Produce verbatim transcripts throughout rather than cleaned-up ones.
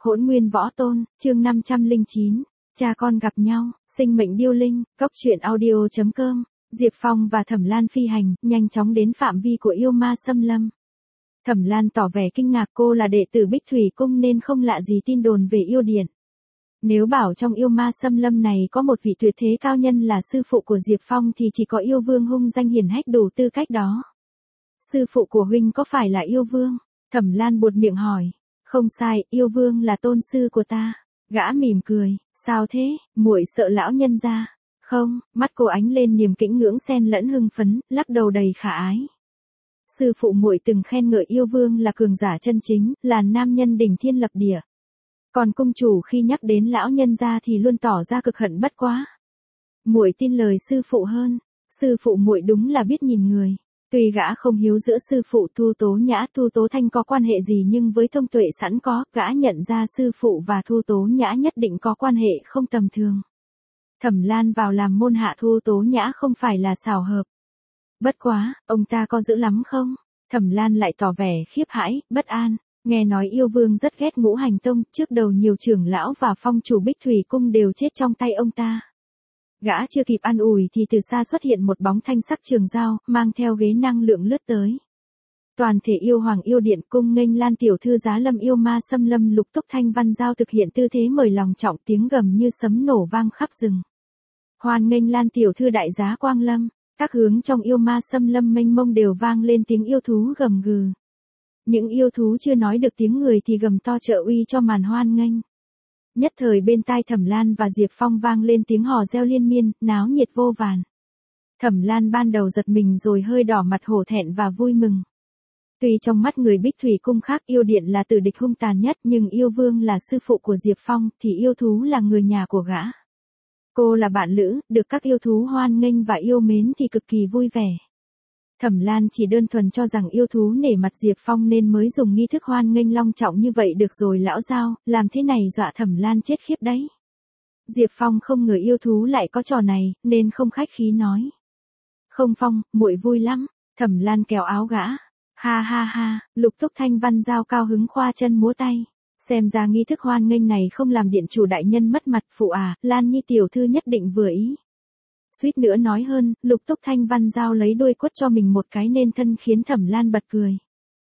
Hỗn Nguyên Võ Tôn, chương năm trăm lẻ chín, cha con gặp nhau, sinh mệnh điêu linh, cốc truyện audio chấm com. Diệp Phong và Thẩm Lan phi hành, nhanh chóng đến phạm vi của yêu ma xâm lâm. Thẩm Lan tỏ vẻ kinh ngạc, cô là đệ tử Bích Thủy Cung nên không lạ gì tin đồn về yêu điện. Nếu bảo trong yêu ma xâm lâm này có một vị tuyệt thế cao nhân là sư phụ của Diệp Phong thì chỉ có yêu vương hung danh hiển hách đủ tư cách đó. Sư phụ của huynh có phải là yêu vương? Thẩm Lan buột miệng hỏi. Không sai, yêu vương là tôn sư của ta. Gã mỉm cười, sao thế, muội sợ lão nhân gia? Không, mắt cô ánh lên niềm kính ngưỡng xen lẫn hưng phấn, lắc đầu đầy khả ái. Sư phụ muội từng khen ngợi yêu vương là cường giả chân chính, là nam nhân đỉnh thiên lập địa. Còn cung chủ khi nhắc đến lão nhân gia thì luôn tỏ ra cực hận bất quá. Muội tin lời sư phụ hơn, sư phụ muội đúng là biết nhìn người. Tuy gã không hiếu giữa sư phụ Thu Tố Nhã Thu Tố Thanh có quan hệ gì nhưng với thông tuệ sẵn có, gã nhận ra sư phụ và Thu Tố Nhã nhất định có quan hệ không tầm thường. Thẩm Lan vào làm môn hạ Thu Tố Nhã không phải là xảo hợp. Bất quá, ông ta có dữ lắm không? Thẩm Lan lại tỏ vẻ khiếp hãi, bất an. Nghe nói yêu vương rất ghét Ngũ Hành Tông, trước đầu nhiều trưởng lão và phong chủ Bích Thủy Cung đều chết trong tay ông ta. Gã chưa kịp an ủi thì từ xa xuất hiện một bóng thanh sắc trường dao, mang theo ghế năng lượng lướt tới. Toàn thể yêu hoàng yêu điện cung nghênh Lan tiểu thư giá lâm yêu ma xâm lâm. Lục Túc Thanh Văn Giao thực hiện tư thế mời lòng trọng, tiếng gầm như sấm nổ vang khắp rừng. Hoan nghênh Lan tiểu thư đại giá quang lâm. Các hướng trong yêu ma xâm lâm mênh mông đều vang lên tiếng yêu thú gầm gừ. Những yêu thú chưa nói được tiếng người thì gầm to trợ uy cho màn hoan nghênh. Nhất thời bên tai Thẩm Lan và Diệp Phong vang lên tiếng hò reo liên miên, náo nhiệt vô vàn. Thẩm Lan ban đầu giật mình rồi hơi đỏ mặt hổ thẹn và vui mừng. Tuy trong mắt người Bích Thủy Cung khác yêu điện là tử địch hung tàn nhất nhưng yêu vương là sư phụ của Diệp Phong thì yêu thú là người nhà của gã. Cô là bạn lữ, được các yêu thú hoan nghênh và yêu mến thì cực kỳ vui vẻ. Thẩm Lan chỉ đơn thuần cho rằng yêu thú nể mặt Diệp Phong nên mới dùng nghi thức hoan nghênh long trọng như vậy được rồi lão Giao, làm thế này dọa Thẩm Lan chết khiếp đấy. Diệp Phong không ngờ yêu thú lại có trò này, nên không khách khí nói. Không Phong, muội vui lắm, Thẩm Lan kéo áo gã. Ha ha ha, Lục Túc Thanh Văn Giao cao hứng khoa chân múa tay. Xem ra nghi thức hoan nghênh này không làm điện chủ đại nhân mất mặt phụ à, Lan Nhi tiểu thư nhất định vừa ý. Suýt nữa nói hơn, Lục Túc Thanh Văn Giao lấy đuôi quất cho mình một cái nên thân khiến Thẩm Lan bật cười.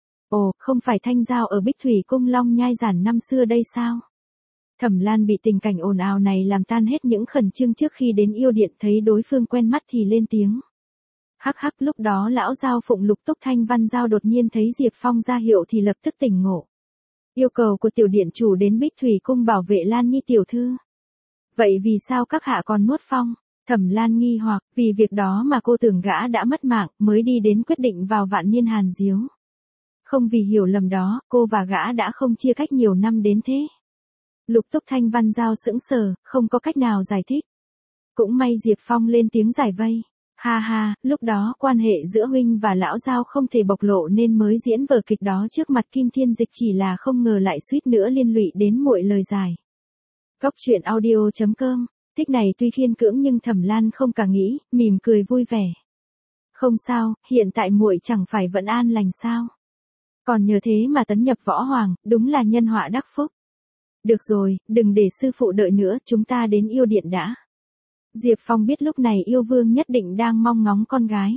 Ồ, không phải Thanh Giao ở Bích Thủy Cung Long Nhai Giản năm xưa đây sao? Thẩm Lan bị tình cảnh ồn ào này làm tan hết những khẩn trương trước khi đến yêu điện, thấy đối phương quen mắt thì lên tiếng. Hắc hắc, lúc đó lão Giao phụng Lục Túc Thanh Văn Giao đột nhiên thấy Diệp Phong ra hiệu thì lập tức tỉnh ngộ. Yêu cầu của tiểu điện chủ đến Bích Thủy Cung bảo vệ Lan Nhi tiểu thư. Vậy vì sao các hạ còn nuốt Phong? Thẩm Lan nghi hoặc, vì việc đó mà cô tưởng gã đã mất mạng, mới đi đến quyết định vào vạn niên hàn diếu. Không vì hiểu lầm đó, cô và gã đã không chia cách nhiều năm đến thế. Lục Túc Thanh Văn Giao sững sờ, không có cách nào giải thích. Cũng may Diệp Phong lên tiếng giải vây. Ha ha, lúc đó quan hệ giữa huynh và lão Giao không thể bộc lộ nên mới diễn vở kịch đó trước mặt Kim Thiên Dịch, chỉ là không ngờ lại suýt nữa liên lụy đến muội lời giải. Cốc truyện audio chấm com. Thích này tuy khiên cưỡng nhưng Thẩm Lan không cả nghĩ, mỉm cười vui vẻ. Không sao, hiện tại muội chẳng phải vẫn an lành sao? Còn nhờ thế mà tấn nhập võ hoàng, đúng là nhân họa đắc phúc. Được rồi, đừng để sư phụ đợi nữa, chúng ta đến yêu điện đã. Diệp Phong biết lúc này yêu vương nhất định đang mong ngóng con gái.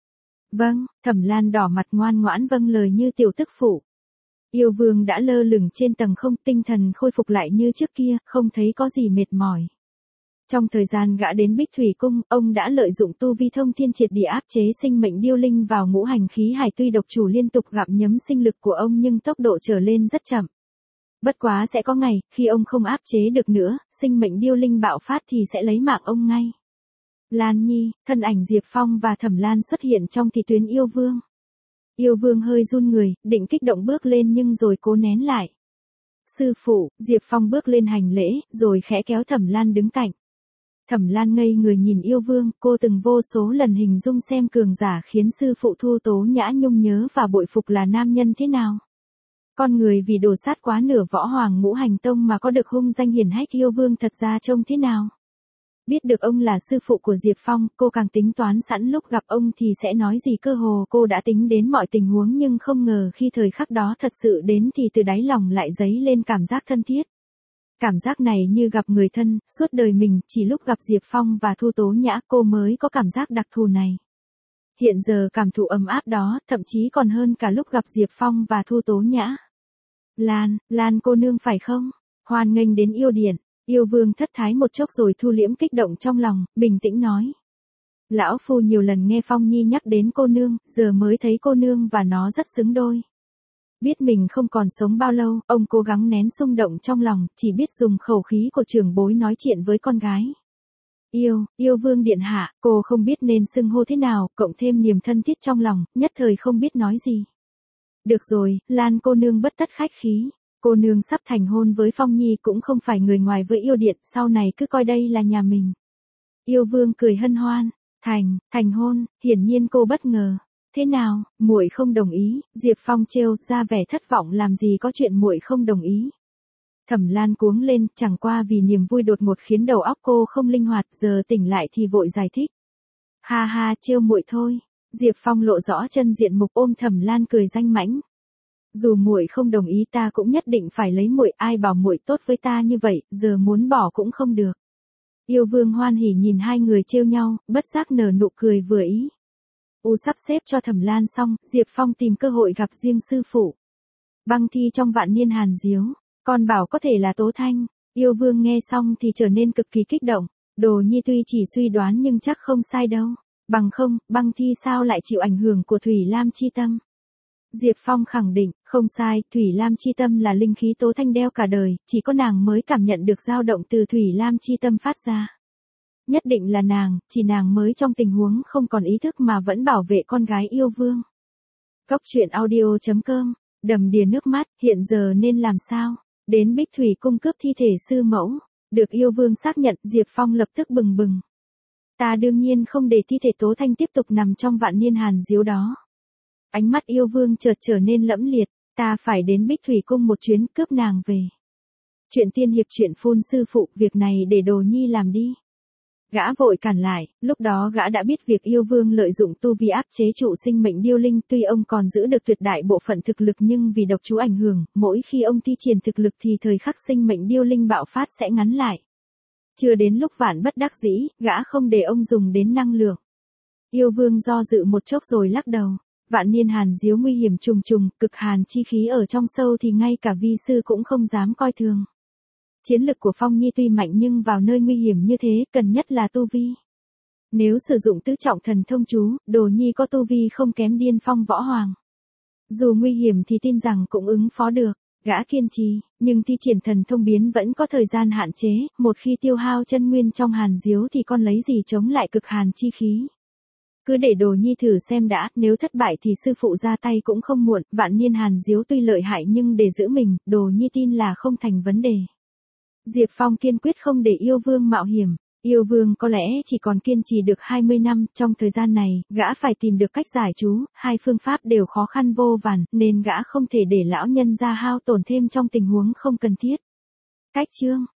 Vâng, Thẩm Lan đỏ mặt ngoan ngoãn vâng lời như tiểu tức phụ. Yêu vương đã lơ lửng trên tầng không, tinh thần khôi phục lại như trước kia, không thấy có gì mệt mỏi. Trong thời gian gã đến Bích Thủy Cung, ông đã lợi dụng tu vi thông thiên triệt địa áp chế sinh mệnh điêu linh vào ngũ hành khí hải, tuy độc chủ liên tục gặm nhấm sinh lực của ông nhưng tốc độ trở lên rất chậm. Bất quá sẽ có ngày, khi ông không áp chế được nữa, sinh mệnh điêu linh bạo phát thì sẽ lấy mạng ông ngay. Lan Nhi, thân ảnh Diệp Phong và Thẩm Lan xuất hiện trong thị tuyến yêu vương. Yêu vương hơi run người, định kích động bước lên nhưng rồi cố nén lại. Sư phụ, Diệp Phong bước lên hành lễ, rồi khẽ kéo Thẩm Lan đứng cạnh. Thẩm Lan ngây người nhìn yêu vương, cô từng vô số lần hình dung xem cường giả khiến sư phụ Thu Tố Nhã nhung nhớ và bội phục là nam nhân thế nào. Con người vì đổ sát quá nửa võ hoàng Ngũ Hành Tông mà có được hung danh hiển hách yêu vương thật ra trông thế nào. Biết được ông là sư phụ của Diệp Phong, cô càng tính toán sẵn lúc gặp ông thì sẽ nói gì, cơ hồ cô đã tính đến mọi tình huống nhưng không ngờ khi thời khắc đó thật sự đến thì từ đáy lòng lại dấy lên cảm giác thân thiết. Cảm giác này như gặp người thân, suốt đời mình, chỉ lúc gặp Diệp Phong và Thu Tố Nhã cô mới có cảm giác đặc thù này. Hiện giờ cảm thụ ấm áp đó, thậm chí còn hơn cả lúc gặp Diệp Phong và Thu Tố Nhã. Lan, Lan cô nương phải không? Hoan nghênh đến yêu điện. Yêu vương thất thái một chốc rồi thu liễm kích động trong lòng, bình tĩnh nói. Lão phu nhiều lần nghe Phong Nhi nhắc đến cô nương, giờ mới thấy cô nương và nó rất xứng đôi. Biết mình không còn sống bao lâu, ông cố gắng nén xung động trong lòng, chỉ biết dùng khẩu khí của trưởng bối nói chuyện với con gái. Yêu, yêu vương điện hạ, cô không biết nên xưng hô thế nào, cộng thêm niềm thân thiết trong lòng, nhất thời không biết nói gì. Được rồi, Lan cô nương bất tất khách khí. Cô nương sắp thành hôn với Phong Nhi cũng không phải người ngoài với yêu điện, sau này cứ coi đây là nhà mình. Yêu vương cười hân hoan, thành, thành hôn, hiển nhiên cô bất ngờ. Thế nào, muội không đồng ý? Diệp Phong trêu ra vẻ thất vọng, làm gì có chuyện muội không đồng ý. Thẩm Lan cuống lên, chẳng qua vì niềm vui đột ngột khiến đầu óc cô không linh hoạt, giờ tỉnh lại thì vội giải thích. Ha ha, trêu muội thôi. Diệp Phong lộ rõ chân diện mục, ôm Thẩm Lan cười danh mãnh. Dù muội không đồng ý ta cũng nhất định phải lấy muội, ai bảo muội tốt với ta như vậy, giờ muốn bỏ cũng không được. Yêu vương hoan hỉ nhìn hai người trêu nhau, bất giác nở nụ cười vừa ý. U sắp xếp cho Thẩm Lan xong, Diệp Phong tìm cơ hội gặp riêng sư phụ. Băng thi trong vạn niên hàn diếu, con bảo có thể là Tố Thanh. Yêu vương nghe xong thì trở nên cực kỳ kích động. Đồ Nhi tuy chỉ suy đoán nhưng chắc không sai đâu. Bằng không, băng thi sao lại chịu ảnh hưởng của Thủy Lam chi tâm? Diệp Phong khẳng định, không sai, Thủy Lam chi tâm là linh khí Tố Thanh đeo cả đời, chỉ có nàng mới cảm nhận được dao động từ Thủy Lam chi tâm phát ra. Nhất định là nàng, chỉ nàng mới trong tình huống không còn ý thức mà vẫn bảo vệ con gái yêu vương. Cốc truyện audio chấm com, đầm đìa nước mắt, hiện giờ nên làm sao? Đến Bích Thủy cung cướp thi thể sư mẫu, được yêu vương xác nhận, Diệp Phong lập tức bừng bừng. Ta đương nhiên không để thi thể Tố Thanh tiếp tục nằm trong vạn niên hàn diếu đó. Ánh mắt yêu vương chợt trở nên lẫm liệt, ta phải đến Bích Thủy cung một chuyến, cướp nàng về. Chuyện tiên hiệp chuyện phun sư phụ, việc này để Đồ Nhi làm đi. Gã vội cản lại, lúc đó gã đã biết việc yêu vương lợi dụng tu vi áp chế trụ sinh mệnh điêu linh, tuy ông còn giữ được tuyệt đại bộ phận thực lực nhưng vì độc chú ảnh hưởng, mỗi khi ông thi triển thực lực thì thời khắc sinh mệnh điêu linh bạo phát sẽ ngắn lại. Chưa đến lúc vạn bất đắc dĩ, gã không để ông dùng đến năng lượng. Yêu vương do dự một chốc rồi lắc đầu. Vạn niên hàn diếu nguy hiểm trùng trùng, cực hàn chi khí ở trong sâu thì ngay cả vi sư cũng không dám coi thường. Chiến lực của Phong Nhi tuy mạnh nhưng vào nơi nguy hiểm như thế, cần nhất là tu vi. Nếu sử dụng tứ trọng thần thông chú, Đồ Nhi có tu vi không kém Điên Phong Võ Hoàng. Dù nguy hiểm thì tin rằng cũng ứng phó được. Gã kiên trì, nhưng thi triển thần thông biến vẫn có thời gian hạn chế, một khi tiêu hao chân nguyên trong hàn diếu thì con lấy gì chống lại cực hàn chi khí. Cứ để Đồ Nhi thử xem đã, nếu thất bại thì sư phụ ra tay cũng không muộn, vạn niên hàn diếu tuy lợi hại nhưng để giữ mình, Đồ Nhi tin là không thành vấn đề. Diệp Phong kiên quyết không để yêu vương mạo hiểm. Yêu vương có lẽ chỉ còn kiên trì được hai mươi năm, trong thời gian này, gã phải tìm được cách giải chú, hai phương pháp đều khó khăn vô vàn, nên gã không thể để lão nhân ra hao tổn thêm trong tình huống không cần thiết. Cách chương